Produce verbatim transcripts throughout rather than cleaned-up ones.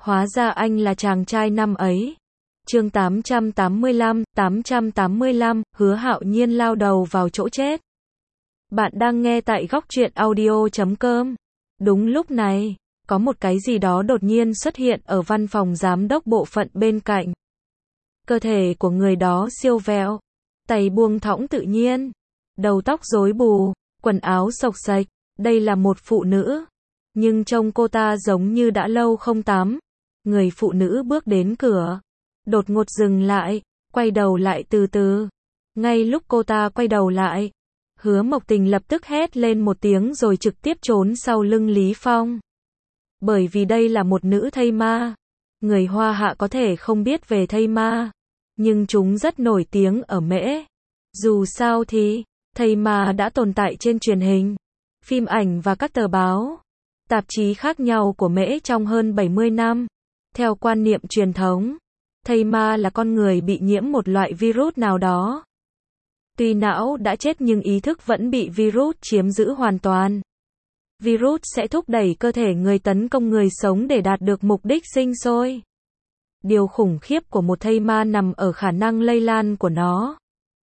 Hóa ra anh là chàng trai năm ấy. Chương tám trăm tám mươi lăm, tám trăm tám mươi lăm, Hứa Hạo Nhiên lao đầu vào chỗ chết. Bạn đang nghe tại góc truyện audio chấm com. Đúng lúc này, có một cái gì đó đột nhiên xuất hiện ở văn phòng giám đốc bộ phận bên cạnh. Cơ thể của người đó siêu vẹo, tay buông thõng tự nhiên, đầu tóc rối bù, quần áo xộc xệch, đây là một phụ nữ. Nhưng trông cô ta giống như đã lâu không tắm. Người phụ nữ bước đến cửa, đột ngột dừng lại, quay đầu lại từ từ. Ngay lúc cô ta quay đầu lại, Hứa Mộc Tình lập tức hét lên một tiếng rồi trực tiếp trốn sau lưng Lý Phong. Bởi vì đây là một nữ thây ma. Người Hoa Hạ có thể không biết về thây ma, nhưng chúng rất nổi tiếng ở Mễ. Dù sao thì, thây ma đã tồn tại trên truyền hình, phim ảnh và các tờ báo, tạp chí khác nhau của Mễ trong hơn bảy mươi năm. Theo quan niệm truyền thống, thây ma là con người bị nhiễm một loại virus nào đó. Tuy não đã chết nhưng ý thức vẫn bị virus chiếm giữ hoàn toàn. Virus sẽ thúc đẩy cơ thể người tấn công người sống để đạt được mục đích sinh sôi. Điều khủng khiếp của một thây ma nằm ở khả năng lây lan của nó.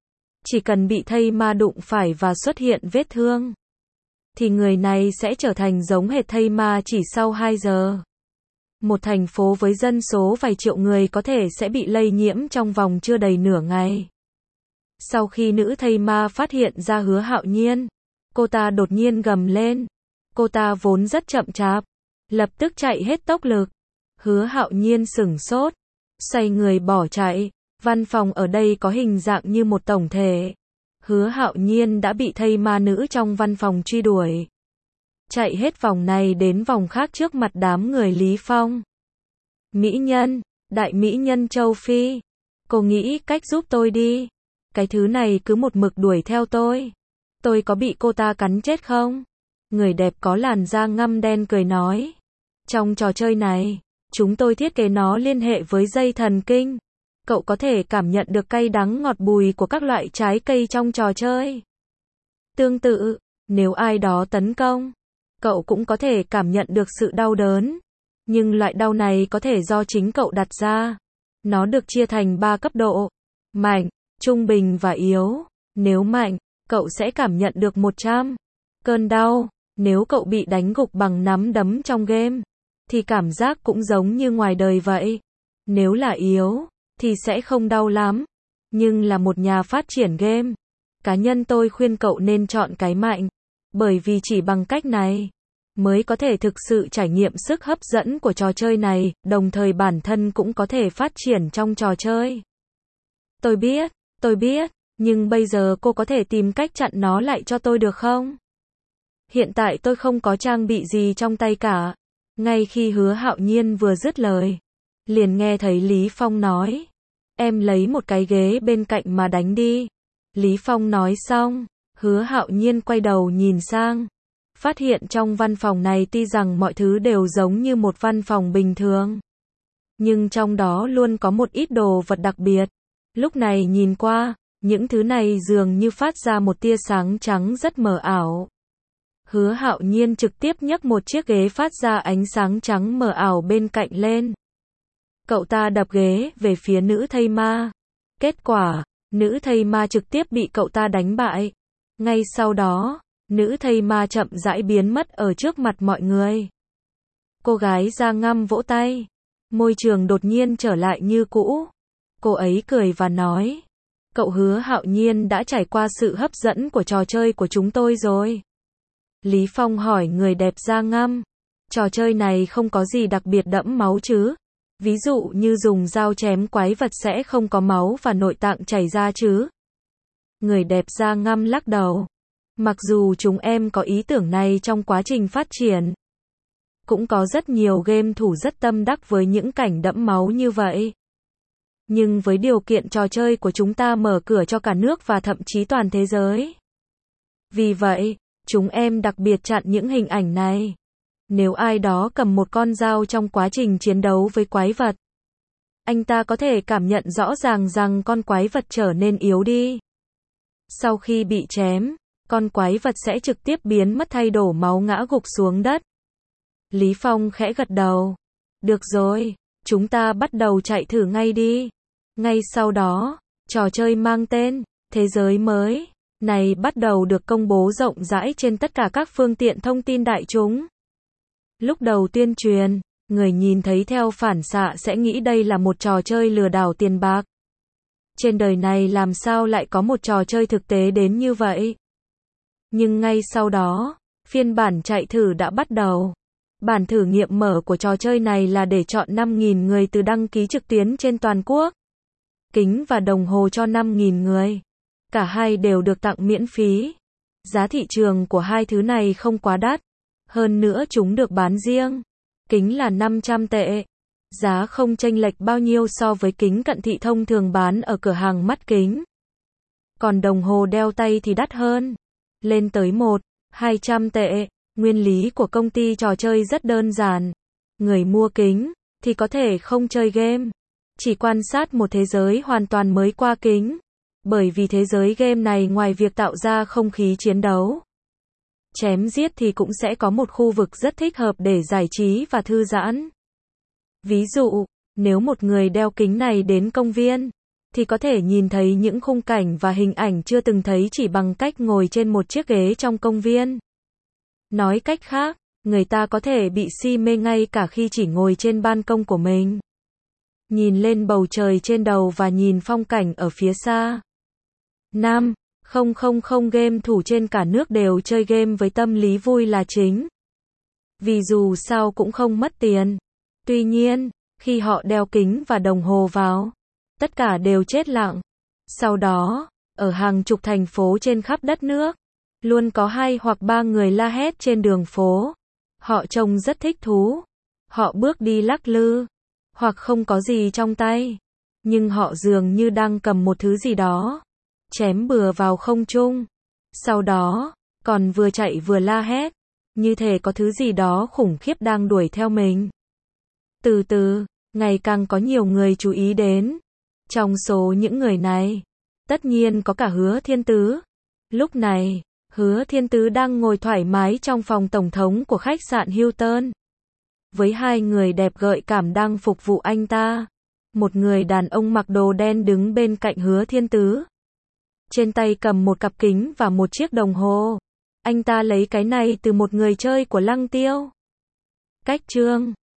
Chỉ cần bị thây ma đụng phải và xuất hiện vết thương, thì người này sẽ trở thành giống hệt thây ma chỉ sau hai giờ. Một thành phố với dân số vài triệu người có thể sẽ bị lây nhiễm trong vòng chưa đầy nửa ngày. Sau khi nữ thây ma phát hiện ra Hứa Hạo Nhiên, cô ta đột nhiên gầm lên. Cô ta vốn rất chậm chạp, lập tức chạy hết tốc lực. Hứa Hạo Nhiên sửng sốt, xoay người bỏ chạy. Văn phòng ở đây có hình dạng như một tổng thể. Hứa Hạo Nhiên đã bị thây ma nữ trong văn phòng truy đuổi, chạy hết vòng này đến vòng khác trước mặt đám người Lý Phong. Mỹ nhân, đại mỹ nhân châu Phi, cô nghĩ cách giúp tôi đi. Cái thứ này cứ một mực đuổi theo tôi. Tôi có bị cô ta cắn chết không? Người đẹp có làn da ngăm đen cười nói. Trong trò chơi này, chúng tôi thiết kế nó liên hệ với dây thần kinh. Cậu có thể cảm nhận được cay đắng ngọt bùi của các loại trái cây trong trò chơi. Tương tự, nếu ai đó tấn công, cậu cũng có thể cảm nhận được sự đau đớn. Nhưng loại đau này có thể do chính cậu đặt ra. Nó được chia thành ba cấp độ: mạnh, trung bình và yếu. Nếu mạnh, cậu sẽ cảm nhận được một trăm cơn đau. Nếu cậu bị đánh gục bằng nắm đấm trong game, thì cảm giác cũng giống như ngoài đời vậy. Nếu là yếu, thì sẽ không đau lắm. Nhưng là một nhà phát triển game, cá nhân tôi khuyên cậu nên chọn cái mạnh. Bởi vì chỉ bằng cách này, mới có thể thực sự trải nghiệm sức hấp dẫn của trò chơi này, đồng thời bản thân cũng có thể phát triển trong trò chơi. Tôi biết, tôi biết, nhưng bây giờ cô có thể tìm cách chặn nó lại cho tôi được không? Hiện tại tôi không có trang bị gì trong tay cả. Ngay khi Hứa Hạo Nhiên vừa dứt lời, liền nghe thấy Lý Phong nói. Em lấy một cái ghế bên cạnh mà đánh đi. Lý Phong nói xong, Hứa Hạo Nhiên quay đầu nhìn sang. Phát hiện trong văn phòng này tuy rằng mọi thứ đều giống như một văn phòng bình thường, nhưng trong đó luôn có một ít đồ vật đặc biệt. Lúc này nhìn qua, những thứ này dường như phát ra một tia sáng trắng rất mờ ảo. Hứa Hạo Nhiên trực tiếp nhấc một chiếc ghế phát ra ánh sáng trắng mờ ảo bên cạnh lên. Cậu ta đập ghế về phía nữ thây ma. Kết quả, nữ thây ma trực tiếp bị cậu ta đánh bại. Ngay sau đó, nữ thây ma chậm rãi biến mất ở trước mặt mọi người. Cô gái da ngăm vỗ tay. Môi trường đột nhiên trở lại như cũ. Cô ấy cười và nói. Cậu Hứa Hạo Nhiên đã trải qua sự hấp dẫn của trò chơi của chúng tôi rồi. Lý Phong hỏi người đẹp da ngăm. Trò chơi này không có gì đặc biệt đẫm máu chứ? Ví dụ như dùng dao chém quái vật sẽ không có máu và nội tạng chảy ra chứ? Người đẹp da ngăm lắc đầu. Mặc dù chúng em có ý tưởng này trong quá trình phát triển, cũng có rất nhiều game thủ rất tâm đắc với những cảnh đẫm máu như vậy. Nhưng với điều kiện trò chơi của chúng ta mở cửa cho cả nước và thậm chí toàn thế giới. Vì vậy, chúng em đặc biệt chặn những hình ảnh này. Nếu ai đó cầm một con dao trong quá trình chiến đấu với quái vật, anh ta có thể cảm nhận rõ ràng rằng con quái vật trở nên yếu đi. Sau khi bị chém, con quái vật sẽ trực tiếp biến mất thay đổ máu ngã gục xuống đất. Lý Phong khẽ gật đầu. Được rồi, chúng ta bắt đầu chạy thử ngay đi. Ngay sau đó, trò chơi mang tên Thế giới mới này bắt đầu được công bố rộng rãi trên tất cả các phương tiện thông tin đại chúng. Lúc đầu tuyên truyền, người nhìn thấy theo phản xạ sẽ nghĩ đây là một trò chơi lừa đảo tiền bạc. Trên đời này làm sao lại có một trò chơi thực tế đến như vậy? Nhưng ngay sau đó, phiên bản chạy thử đã bắt đầu. Bản thử nghiệm mở của trò chơi này là để chọn năm nghìn người từ đăng ký trực tuyến trên toàn quốc. Kính và đồng hồ cho năm nghìn người. Cả hai đều được tặng miễn phí. Giá thị trường của hai thứ này không quá đắt. Hơn nữa chúng được bán riêng. Kính là năm trăm tệ. Giá không chênh lệch bao nhiêu so với kính cận thị thông thường bán ở cửa hàng mắt kính. Còn đồng hồ đeo tay thì đắt hơn. Lên tới một, hai trăm tệ. Nguyên lý của công ty trò chơi rất đơn giản. Người mua kính thì có thể không chơi game. Chỉ quan sát một thế giới hoàn toàn mới qua kính. Bởi vì thế giới game này ngoài việc tạo ra không khí chiến đấu, chém giết thì cũng sẽ có một khu vực rất thích hợp để giải trí và thư giãn. Ví dụ, nếu một người đeo kính này đến công viên, thì có thể nhìn thấy những khung cảnh và hình ảnh chưa từng thấy chỉ bằng cách ngồi trên một chiếc ghế trong công viên. Nói cách khác, người ta có thể bị si mê ngay cả khi chỉ ngồi trên ban công của mình. Nhìn lên bầu trời trên đầu và nhìn phong cảnh ở phía xa. năm nghìn game thủ trên cả nước đều chơi game với tâm lý vui là chính. Vì dù sao cũng không mất tiền. Tuy nhiên, khi họ đeo kính và đồng hồ vào, tất cả đều chết lặng. Sau đó, ở hàng chục thành phố trên khắp đất nước, luôn có hai hoặc ba người la hét trên đường phố. Họ trông rất thích thú. Họ bước đi lắc lư, hoặc không có gì trong tay. Nhưng họ dường như đang cầm một thứ gì đó, chém bừa vào không trung. Sau đó, còn vừa chạy vừa la hét, như thể có thứ gì đó khủng khiếp đang đuổi theo mình. Từ từ, ngày càng có nhiều người chú ý đến. Trong số những người này, tất nhiên có cả Hứa Thiên Tứ. Lúc này, Hứa Thiên Tứ đang ngồi thoải mái trong phòng tổng thống của khách sạn Hilton. Với hai người đẹp gợi cảm đang phục vụ anh ta. Một người đàn ông mặc đồ đen đứng bên cạnh Hứa Thiên Tứ. Trên tay cầm một cặp kính và một chiếc đồng hồ. Anh ta lấy cái này từ một người chơi của Lăng Tiêu. Cách chương